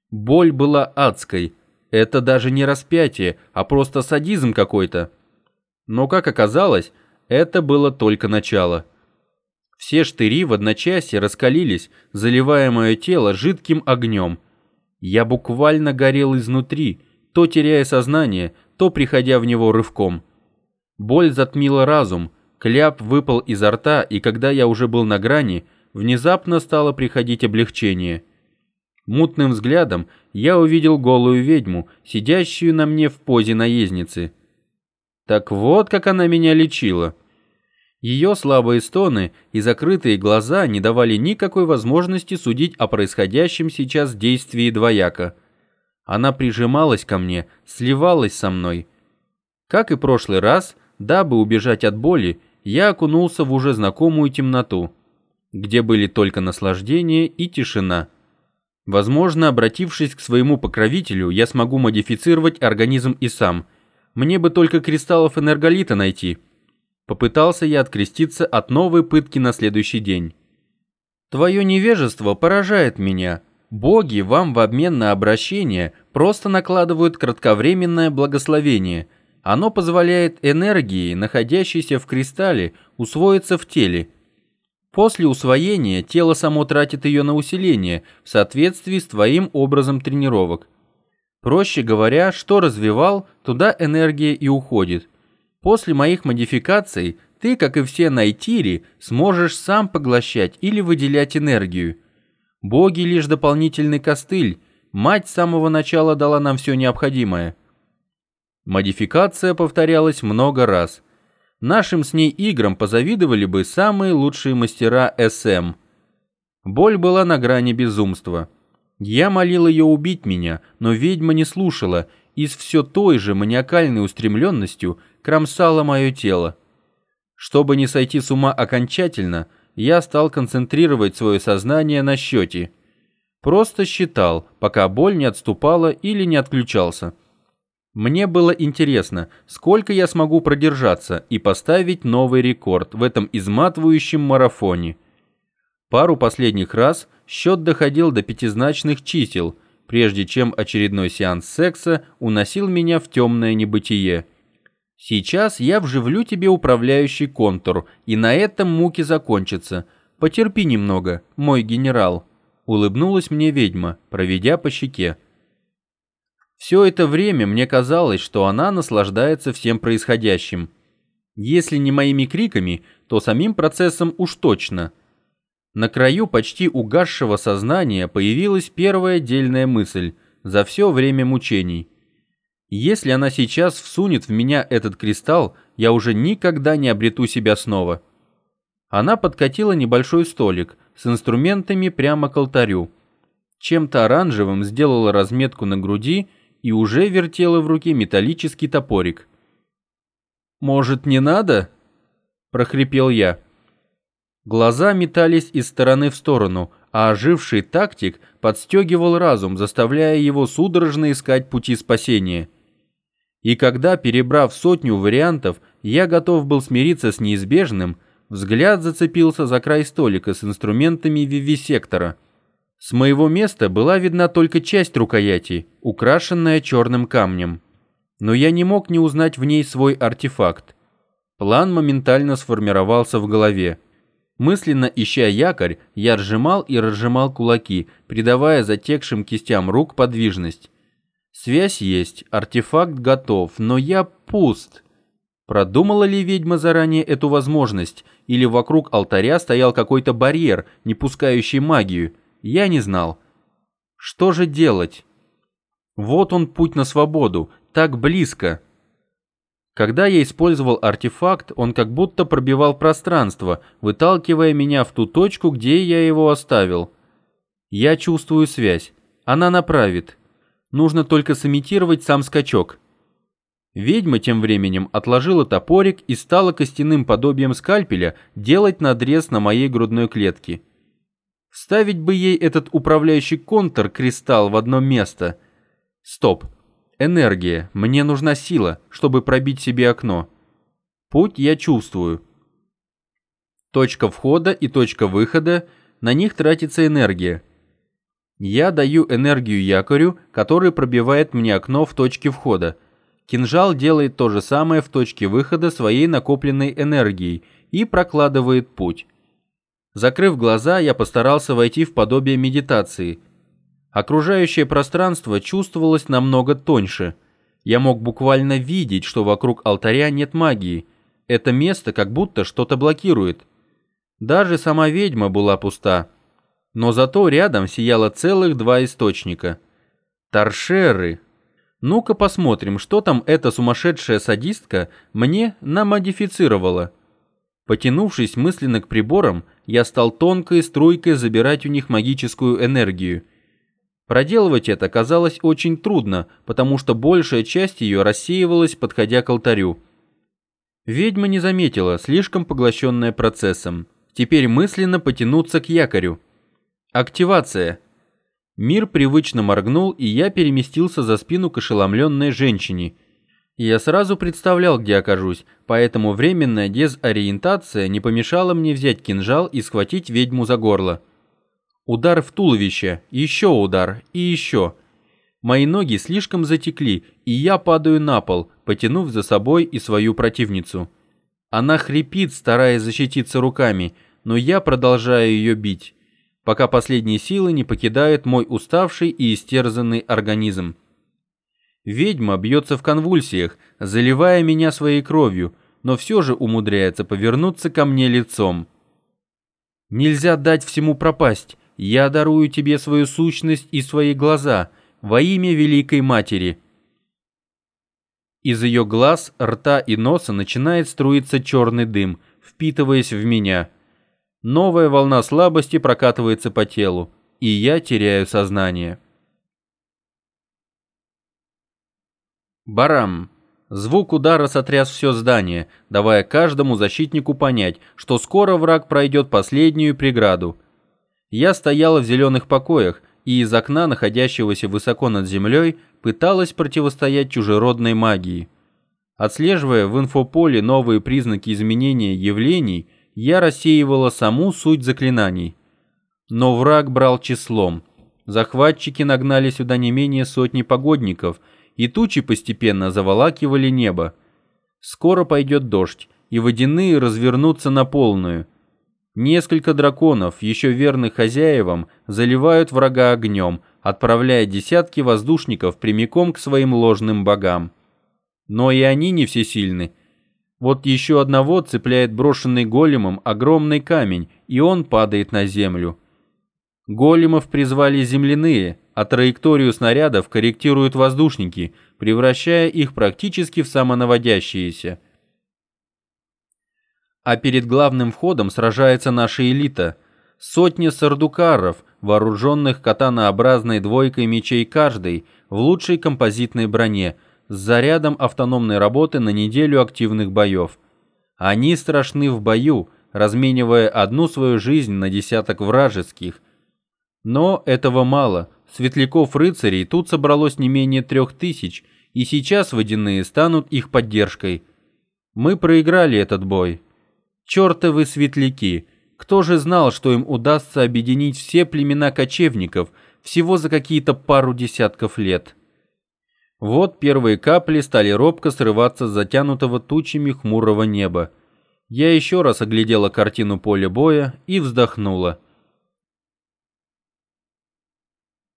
Боль была адской. Это даже не распятие, а просто садизм какой-то. Но, как оказалось, это было только начало. Все штыри в одночасье раскалились, заливая мое тело жидким огнем. Я буквально горел изнутри, то теряя сознание, то приходя в него рывком. Боль затмила разум, кляп выпал изо рта, и когда я уже был на грани, внезапно стало приходить облегчение. Мутным взглядом я увидел голую ведьму, сидящую на мне в позе наездницы. Так вот, как она меня лечила. Ее слабые стоны и закрытые глаза не давали никакой возможности судить о происходящем сейчас действии двояка. Она прижималась ко мне, сливалась со мной. Как и прошлый раз, дабы убежать от боли, я окунулся в уже знакомую темноту, где были только наслаждение и тишина. Возможно, обратившись к своему покровителю, я смогу модифицировать организм и сам. Мне бы только кристаллов энерголита найти. Попытался я откреститься от новой пытки на следующий день. Твое невежество поражает меня. Боги вам в обмен на обращение просто накладывают кратковременное благословение. Оно позволяет энергии, находящейся в кристалле, усвоиться в теле. После усвоения тело само тратит ее на усиление в соответствии с твоим образом тренировок. Проще говоря, что развивал, туда энергия и уходит. После моих модификаций ты, как и все найтири, сможешь сам поглощать или выделять энергию. Боги лишь дополнительный костыль, мать с самого начала дала нам все необходимое. Модификация повторялась много раз. Нашим с ней играм позавидовали бы самые лучшие мастера СМ. Боль была на грани безумства. Я молил ее убить меня, но ведьма не слушала и с все той же маниакальной устремленностью кромсала мое тело. Чтобы не сойти с ума окончательно, я стал концентрировать свое сознание на счете. Просто считал, пока боль не отступала или не отключался. Мне было интересно, сколько я смогу продержаться и поставить новый рекорд в этом изматывающем марафоне. Пару последних раз счет доходил до пятизначных чисел, прежде чем очередной сеанс секса уносил меня в темное небытие. Сейчас я вживлю тебе управляющий контур, и на этом муки закончатся. Потерпи немного, мой генерал. Улыбнулась мне ведьма, проведя по щеке. Все это время мне казалось, что она наслаждается всем происходящим. Если не моими криками, то самим процессом уж точно. На краю почти угасшего сознания появилась первая дельная мысль за все время мучений. Если она сейчас всунет в меня этот кристалл, я уже никогда не обрету себя снова. Она подкатила небольшой столик с инструментами прямо к алтарю. Чем-то оранжевым сделала разметку на груди и уже вертела в руке металлический топорик. «Может, не надо?» – прохрипел я. Глаза метались из стороны в сторону, а оживший тактик подстегивал разум, заставляя его судорожно искать пути спасения. И когда, перебрав сотню вариантов, я готов был смириться с неизбежным, взгляд зацепился за край столика с инструментами вивисектора. С моего места была видна только часть рукояти, украшенная черным камнем. Но я не мог не узнать в ней свой артефакт. План моментально сформировался в голове. Мысленно ища якорь, я сжимал и разжимал кулаки, придавая затекшим кистям рук подвижность. Связь есть, артефакт готов, но я пуст. Продумала ли ведьма заранее эту возможность, или вокруг алтаря стоял какой-то барьер, не пускающий магию? Я не знал. Что же делать? Вот он путь на свободу, так близко. Когда я использовал артефакт, он как будто пробивал пространство, выталкивая меня в ту точку, где я его оставил. Я чувствую связь. Она направит. Нужно только сымитировать сам скачок. Ведьма тем временем отложила топорик и стала костяным подобием скальпеля делать надрез на моей грудной клетке. Вставить бы ей этот управляющий контур-кристалл в одно место. Стоп. Энергия. Мне нужна сила, чтобы пробить себе окно. Путь я чувствую. Точка входа и точка выхода, на них тратится энергия. Я даю энергию якорю, который пробивает мне окно в точке входа. Кинжал делает то же самое в точке выхода своей накопленной энергией и прокладывает путь. Закрыв глаза, я постарался войти в подобие медитации. Окружающее пространство чувствовалось намного тоньше. Я мог буквально видеть, что вокруг алтаря нет магии. Это место как будто что-то блокирует. Даже сама ведьма была пуста. Но зато рядом сияло целых 2 источника. Торшеры. Ну-ка посмотрим, что там эта сумасшедшая садистка мне намодифицировала. Потянувшись мысленно к приборам, я стал тонкой струйкой забирать у них магическую энергию. Проделывать это казалось очень трудно, потому что большая часть ее рассеивалась, подходя к алтарю. Ведьма не заметила, слишком поглощенная процессом. Теперь мысленно потянуться к якорю. Активация. Мир привычно моргнул, и я переместился за спину к ошеломленной женщине. Я сразу представлял, где окажусь, поэтому временная дезориентация не помешала мне взять кинжал и схватить ведьму за горло. Удар в туловище, еще удар и еще. Мои ноги слишком затекли, и я падаю на пол, потянув за собой и свою противницу. Она хрипит, стараясь защититься руками, но я продолжаю ее бить, пока последние силы не покидают мой уставший и истерзанный организм. Ведьма бьется в конвульсиях, заливая меня своей кровью, но все же умудряется повернуться ко мне лицом. Нельзя дать всему пропасть. Я дарую тебе свою сущность и свои глаза во имя Великой Матери. Из ее глаз, рта и носа начинает струиться черный дым, впитываясь в меня. Новая волна слабости прокатывается по телу, и я теряю сознание. Барам. Звук удара сотряс все здание, давая каждому защитнику понять, что скоро враг пройдет последнюю преграду. Я стояла в зеленых покоях и из окна, находящегося высоко над землей, пыталась противостоять чужеродной магии. Отслеживая в инфополе новые признаки изменения явлений, я рассеивала саму суть заклинаний. Но враг брал числом. Захватчики нагнали сюда не менее сотни погодников, и тучи постепенно заволакивали небо. Скоро пойдет дождь, и водяные развернутся на полную. Несколько драконов, еще верных хозяевам, заливают врага огнем, отправляя десятки воздушников прямиком к своим ложным богам. Но и они не всесильны. Вот еще одного цепляет брошенный големом огромный камень, и он падает на землю. Големов призвали земляные, а траекторию снарядов корректируют воздушники, превращая их практически в самонаводящиеся. А перед главным входом сражается наша элита. Сотни сардукаров, вооруженных катанообразной двойкой мечей каждый, в лучшей композитной броне, с зарядом автономной работы на неделю активных боев. Они страшны в бою, разменивая одну свою жизнь на десяток вражеских. Но этого мало. Светляков-рыцарей тут собралось не менее 3000, и сейчас водяные станут их поддержкой. Мы проиграли этот бой. Чертовы светляки! Кто же знал, что им удастся объединить все племена кочевников всего за какие-то пару десятков лет? Вот первые капли стали робко срываться с затянутого тучами хмурого неба. Я еще раз оглядела картину поля боя и вздохнула.